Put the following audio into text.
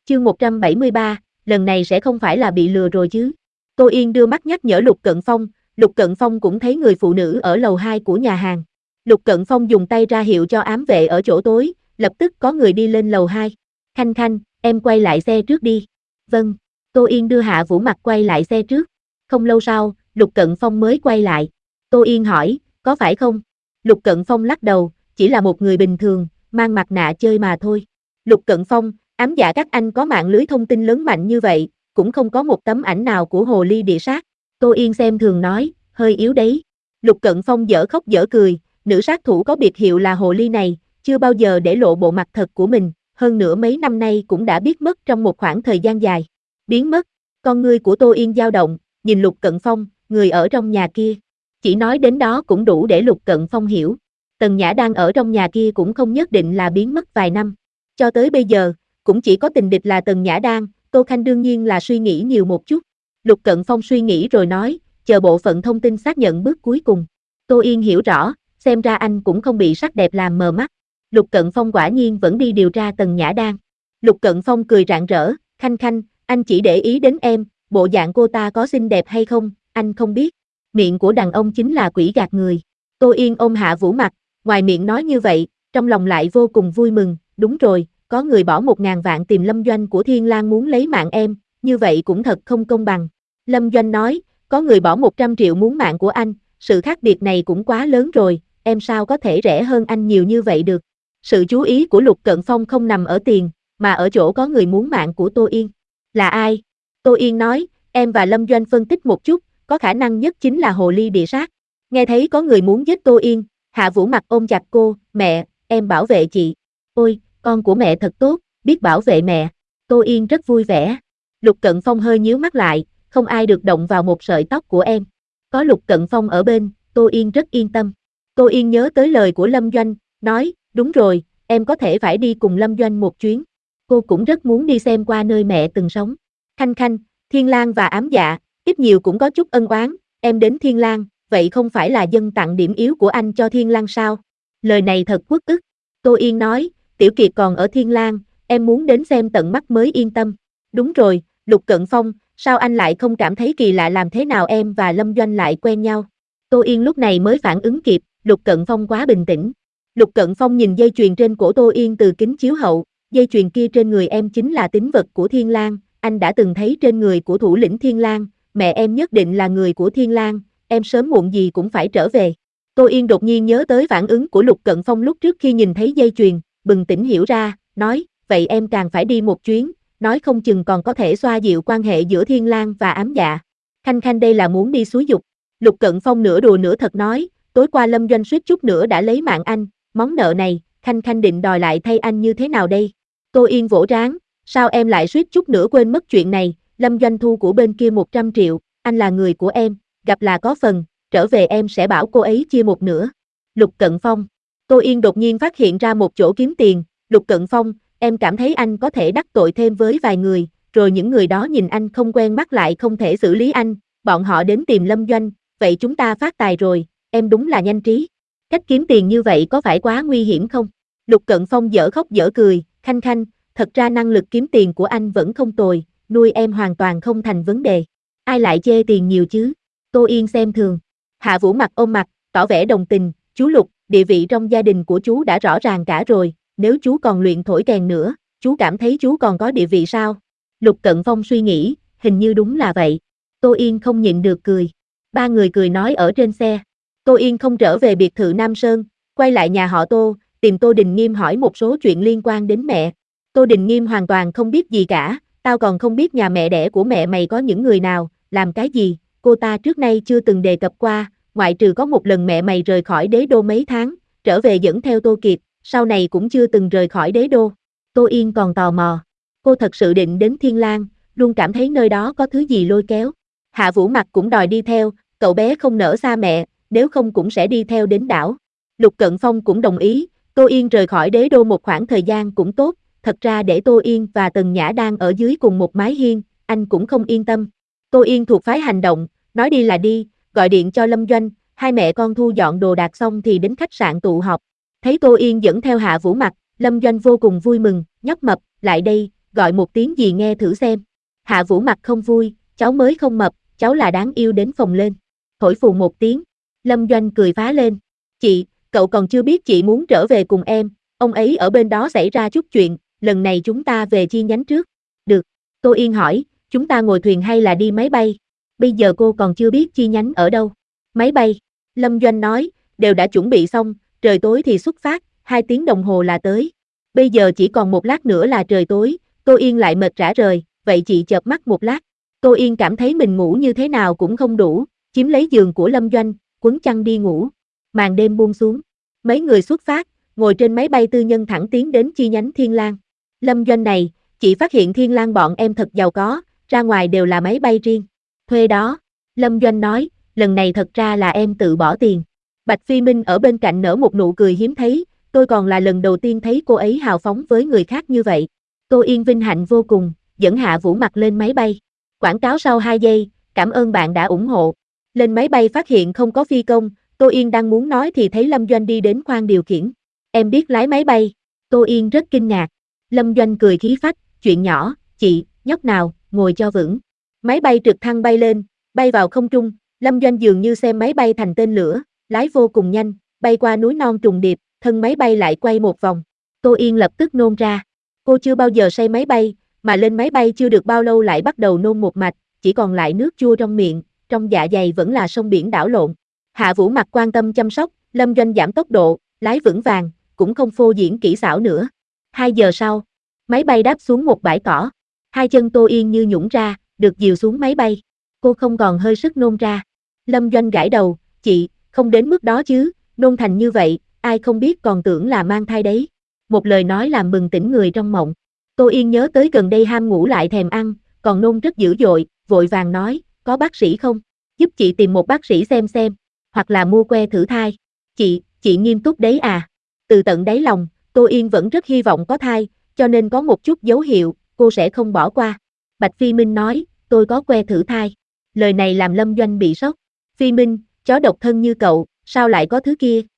Chương 173, lần này sẽ không phải là bị lừa rồi chứ. Tô Yên đưa mắt nhắc nhở Lục Cận Phong cũng thấy người phụ nữ ở lầu 2 của nhà hàng. Lục Cận Phong dùng tay ra hiệu cho ám vệ ở chỗ tối, lập tức có người đi lên lầu 2. Khanh Khanh, em quay lại xe trước đi. Vâng, Tô Yên đưa Hạ Vũ Mặc quay lại xe trước. Không lâu sau, Lục Cận Phong mới quay lại. Tô Yên hỏi, có phải không? Lục Cận Phong lắc đầu, chỉ là một người bình thường, mang mặt nạ chơi mà thôi. Lục Cận Phong, ám dạ các anh có mạng lưới thông tin lớn mạnh như vậy, cũng không có một tấm ảnh nào của hồ ly địa sát. Tô Yên xem thường nói, hơi yếu đấy. Lục Cận Phong dở khóc dở cười, nữ sát thủ có biệt hiệu là hồ ly này, chưa bao giờ để lộ bộ mặt thật của mình, hơn nữa mấy năm nay cũng đã biết mất trong một khoảng thời gian dài. Biến mất, con ngươi của Tô Yên dao động, nhìn Lục Cận Phong, người ở trong nhà kia. Chỉ nói đến đó cũng đủ để Lục Cận Phong hiểu. Tần Nhã đang ở trong nhà kia cũng không nhất định là biến mất vài năm. Cho tới bây giờ, cũng chỉ có tình địch là Tần Nhã Đang, Tô Khanh đương nhiên là suy nghĩ nhiều một chút. Lục Cận Phong suy nghĩ rồi nói, chờ bộ phận thông tin xác nhận bước cuối cùng. Tô Yên hiểu rõ, xem ra anh cũng không bị sắc đẹp làm mờ mắt. Lục Cận Phong quả nhiên vẫn đi điều tra Tần Nhã Đang. Lục Cận Phong cười rạng rỡ, Khanh Khanh, anh chỉ để ý đến em, bộ dạng cô ta có xinh đẹp hay không, anh không biết. Miệng của đàn ông chính là quỷ gạt người. Tô Yên ôm Hạ Vũ Mặc, ngoài miệng nói như vậy, trong lòng lại vô cùng vui mừng, đúng rồi, có người bỏ 1.000 vạn tìm Lâm Doanh của Thiên Lang muốn lấy mạng em, như vậy cũng thật không công bằng. Lâm Doanh nói, có người bỏ 100 triệu muốn mạng của anh, sự khác biệt này cũng quá lớn rồi, em sao có thể rẻ hơn anh nhiều như vậy được. Sự chú ý của Lục Cận Phong không nằm ở tiền, mà ở chỗ có người muốn mạng của Tô Yên. Là ai? Tô Yên nói, em và Lâm Doanh phân tích một chút, có khả năng nhất chính là hồ ly địa sát. Nghe thấy có người muốn giết Tô Yên, Hạ Vũ Mặc ôm chặt cô, mẹ, em bảo vệ chị. Ôi, con của mẹ thật tốt, biết bảo vệ mẹ. Tô Yên rất vui vẻ. Lục Cận Phong hơi nhíu mắt lại, không ai được động vào một sợi tóc của em. Có Lục Cận Phong ở bên, Tô Yên rất yên tâm. Tô Yên nhớ tới lời của Lâm Doanh, nói, đúng rồi, em có thể phải đi cùng Lâm Doanh một chuyến. Cô cũng rất muốn đi xem qua nơi mẹ từng sống. Khanh Khanh, Thiên Lang và ám dạ, ít nhiều cũng có chút ân oán, em đến Thiên Lang, vậy không phải là dâng tặng điểm yếu của anh cho Thiên Lang sao? Lời này thật uất ức. Tô Yên nói, Tiểu Kiệt còn ở Thiên Lang, em muốn đến xem tận mắt mới yên tâm. Đúng rồi, Lục Cận Phong, sao anh lại không cảm thấy kỳ lạ làm thế nào em và Lâm Doanh lại quen nhau? Tô Yên lúc này mới phản ứng kịp, Lục Cận Phong quá bình tĩnh. Lục Cận Phong nhìn dây chuyền trên cổ Tô Yên từ kính chiếu hậu, dây chuyền kia trên người em chính là tín vật của Thiên Lang, anh đã từng thấy trên người của thủ lĩnh Thiên Lang, mẹ em nhất định là người của Thiên Lang, em sớm muộn gì cũng phải trở về. Tô Yên đột nhiên nhớ tới phản ứng của Lục Cận Phong lúc trước khi nhìn thấy dây chuyền, bừng tỉnh hiểu ra, nói, vậy em càng phải đi một chuyến, nói không chừng còn có thể xoa dịu quan hệ giữa Thiên Lang và ám dạ. Khanh Khanh đây là muốn đi xúi dục. Lục Cận Phong nửa đùa nửa thật nói, tối qua Lâm Doanh suýt chút nữa đã lấy mạng anh, món nợ này, Khanh Khanh định đòi lại thay anh như thế nào đây? Tô Yên vỗ trán, sao em lại suýt chút nữa quên mất chuyện này, Lâm Doanh thu của bên kia 100 triệu, anh là người của em, gặp là có phần, trở về em sẽ bảo cô ấy chia một nửa. Lục Cận Phong. Tô Yên đột nhiên phát hiện ra một chỗ kiếm tiền, Lục Cận Phong, em cảm thấy anh có thể đắc tội thêm với vài người, rồi những người đó nhìn anh không quen mắt lại không thể xử lý anh, bọn họ đến tìm Lâm Doanh, vậy chúng ta phát tài rồi, em đúng là nhanh trí. Cách kiếm tiền như vậy có phải quá nguy hiểm không? Lục Cận Phong dở khóc dở cười, Khanh Khanh, thật ra năng lực kiếm tiền của anh vẫn không tồi, nuôi em hoàn toàn không thành vấn đề. Ai lại chê tiền nhiều chứ? Tô Yên xem thường. Hạ Vũ Mặc ôm mặt, tỏ vẻ đồng tình, chú Lục, địa vị trong gia đình của chú đã rõ ràng cả rồi, nếu chú còn luyện thổi kèn nữa, chú cảm thấy chú còn có địa vị sao? Lục Cận Phong suy nghĩ, hình như đúng là vậy. Tô Yên không nhịn được cười. Ba người cười nói ở trên xe. Tô Yên không trở về biệt thự Nam Sơn, quay lại nhà họ Tô, tìm Tô Đình Nghiêm hỏi một số chuyện liên quan đến mẹ. Tô Đình Nghiêm hoàn toàn không biết gì cả, tao còn không biết nhà mẹ đẻ của mẹ mày có những người nào, làm cái gì, cô ta trước nay chưa từng đề cập qua, ngoại trừ có một lần mẹ mày rời khỏi đế đô mấy tháng, trở về dẫn theo Tô Kiệt, sau này cũng chưa từng rời khỏi đế đô. Tô Yên còn tò mò, cô thật sự định đến Thiên Lang, luôn cảm thấy nơi đó có thứ gì lôi kéo. Hạ Vũ Mặc cũng đòi đi theo, cậu bé không nỡ xa mẹ, nếu không cũng sẽ đi theo đến đảo. Lục Cận Phong cũng đồng ý, Tô Yên rời khỏi đế đô một khoảng thời gian cũng tốt, thật ra để Tô Yên và Tần Nhã đang ở dưới cùng một mái hiên, anh cũng không yên tâm. Tô Yên thuộc phái hành động, nói đi là đi, gọi điện cho Lâm Doanh, hai mẹ con thu dọn đồ đạc xong thì đến khách sạn tụ họp. Thấy Tô Yên dẫn theo Hạ Vũ Mặc, Lâm Doanh vô cùng vui mừng, nhóc mập, lại đây, gọi một tiếng gì nghe thử xem. Hạ Vũ mặt không vui, cháu mới không mập, cháu là đáng yêu đến phồng lên. Thổi phù một tiếng, Lâm Doanh cười phá lên. Chị, cậu còn chưa biết chị muốn trở về cùng em, ông ấy ở bên đó xảy ra chút chuyện, lần này chúng ta về chi nhánh trước. Được, Tô Yên hỏi, chúng ta ngồi thuyền hay là đi máy bay? Bây giờ cô còn chưa biết chi nhánh ở đâu. Máy bay, Lâm Doanh nói, đều đã chuẩn bị xong, trời tối thì xuất phát, 2 tiếng đồng hồ là tới. Bây giờ chỉ còn một lát nữa là trời tối, Tô Yên lại mệt rã rời, vậy chị chợp mắt một lát. Tô Yên cảm thấy mình ngủ như thế nào cũng không đủ, chiếm lấy giường của Lâm Doanh, quấn chăn đi ngủ. Màn đêm buông xuống, mấy người xuất phát, ngồi trên máy bay tư nhân thẳng tiến đến chi nhánh Thiên Lang. Lâm Doanh này, chị phát hiện Thiên Lang bọn em thật giàu có, ra ngoài đều là máy bay riêng. Thuê đó, Lâm Doanh nói, lần này thật ra là em tự bỏ tiền. Bạch Phi Minh ở bên cạnh nở một nụ cười hiếm thấy, tôi còn là lần đầu tiên thấy cô ấy hào phóng với người khác như vậy. Tô Yên vinh hạnh vô cùng, dẫn Hạ Vũ mặt lên máy bay. Quảng cáo sau 2 giây, cảm ơn bạn đã ủng hộ. Lên máy bay phát hiện không có phi công, Tô Yên đang muốn nói thì thấy Lâm Doanh đi đến khoang điều khiển. Em biết lái máy bay. Tô Yên rất kinh ngạc. Lâm Doanh cười khí phách, chuyện nhỏ, chị, nhóc nào, ngồi cho vững. Máy bay trực thăng bay lên, bay vào không trung, Lâm Doanh dường như xem máy bay thành tên lửa, lái vô cùng nhanh, bay qua núi non trùng điệp, thân máy bay lại quay một vòng. Tô Yên lập tức nôn ra. Cô chưa bao giờ say máy bay, mà lên máy bay chưa được bao lâu lại bắt đầu nôn một mạch, chỉ còn lại nước chua trong miệng, trong dạ dày vẫn là sông biển đảo lộn. Hạ Vũ mặt quan tâm chăm sóc, Lâm Doanh giảm tốc độ, lái vững vàng, cũng không phô diễn kỹ xảo nữa. 2 giờ sau, máy bay đáp xuống một bãi cỏ. 2 chân Tô Yên như nhũn ra, được dìu xuống máy bay. Cô không còn hơi sức nôn ra. Lâm Doanh gãi đầu, chị, không đến mức đó chứ, nôn thành như vậy, ai không biết còn tưởng là mang thai đấy. Một lời nói làm bừng tỉnh người trong mộng. Tô Yên nhớ tới gần đây ham ngủ lại thèm ăn, còn nôn rất dữ dội, vội vàng nói, có bác sĩ không? Giúp chị tìm một bác sĩ xem, hoặc là mua que thử thai. Chị nghiêm túc đấy à? Từ tận đáy lòng, Tô Yên vẫn rất hy vọng có thai, cho nên có một chút dấu hiệu, cô sẽ không bỏ qua. Bạch Phi Minh nói, tôi có que thử thai. Lời này làm Lâm Doanh bị sốc. Phi Minh, chó độc thân như cậu, sao lại có thứ kia?